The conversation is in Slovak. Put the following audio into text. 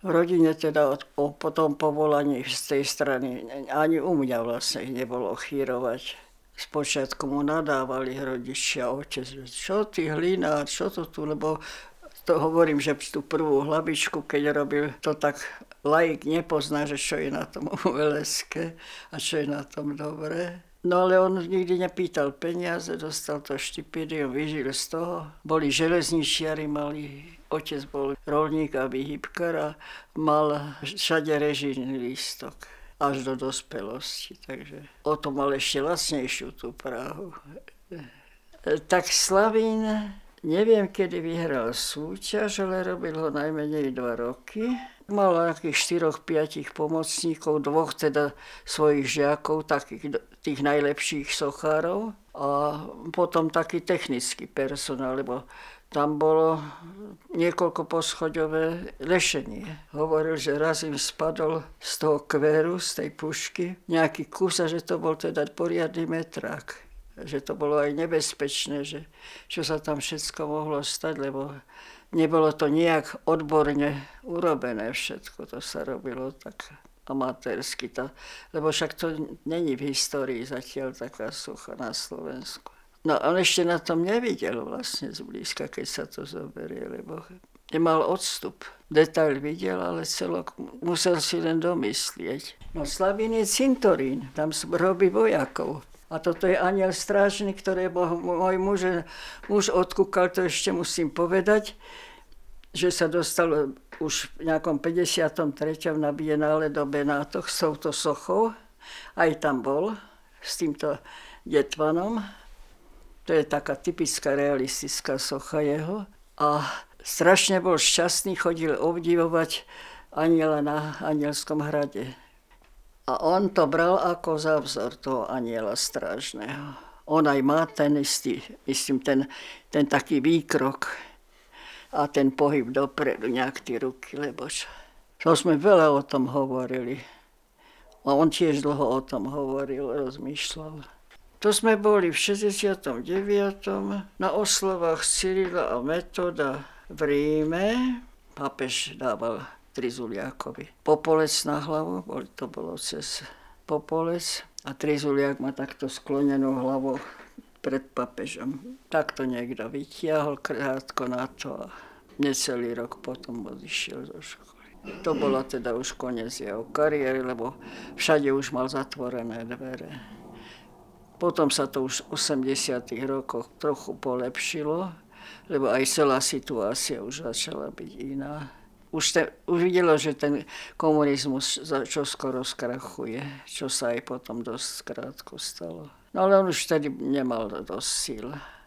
V rodine teda po tom povolaní z tej strany ani u mňa vlastne nebolo chýrovať. Spočiatku mu nadávali rodičia, otec, že čo ty Hlina, čo to tu, lebo to hovorím, že tú prvú hlavičku, keď robil, to tak laik nepozná, že čo je na tom umelecké a čo je na tom dobré. No ale on nikdy nepýtal peniaze, dostal to štipendium, vyžil z toho. Boli železničiari, otec bol roľník a výhybkar a mal všade režijný lístok až do dospelosti, takže o to mal ešte lacnejšiu tú Prahu. Tak Slavín, neviem, kedy vyhral súťaž, ale robil ho najmenej 2 roky. Mal nejakých 4-5 pomocníkov, 2 teda svojich žiakov, takých tých najlepších sochárov a potom taký technický personál, lebo tam bolo niekoľko poschoďové lešenie. Hovoril, že raz im spadol z toho kvéru, z tej pušky, nejaký kus a že to bol teda poriadny metrák. Že to bolo aj nebezpečné, že čo sa tam všetko mohlo stať, lebo nebolo to nejak odborne urobené všetko. To sa robilo tak amatérsky. Lebo však to není v histórii zatiaľ taká socha na Slovensku. No on ešte na tom nevidel vlastne zblízka, keď sa to zoberie, lebo nemal odstup. Detail videl, ale celok musel si len domyslieť. No Slavín je cintorín, tam robí vojakov. A toto je anjel strážny, ktorý môj muž odkúkal, to ešte musím povedať, že sa dostal už v nejakom 53. na Bienále do Benátoch s touto sochou. Aj tam bol s týmto detvanom. To je taká typická realistická socha jeho. A strašne bol šťastný, chodil obdivovať anjela na Anielskom hrade. A on to bral ako za vzor toho anjela strážneho. On aj má ten istý, myslím, ten taký výkrok a ten pohyb dopredu, nejak tie ruky, lebo čo. To sme veľa o tom hovorili. A on tiež dlho o tom hovoril, rozmýšľal. To sme boli v 69. na oslavách Cyrila a Metoda v Ríme. Pápež dával Trizuliákovi popolec na hlavu, to bolo cez popolec a Trizuliák má takto sklonenú hlavu pred pápežom. Takto niekto vytiahol krátko na to a necelý rok potom odišiel zo školy. To bolo teda už koniec jeho kariéry, lebo všade už mal zatvorené dvere. Potom sa to už v 80. rokoch trochu polepšilo, lebo aj celá situácia už začala byť iná. Už videlo, že ten komunizmus čoskoro skrachuje, čo sa aj potom dosť krátko stalo. No ale on už vtedy nemal dosť síl.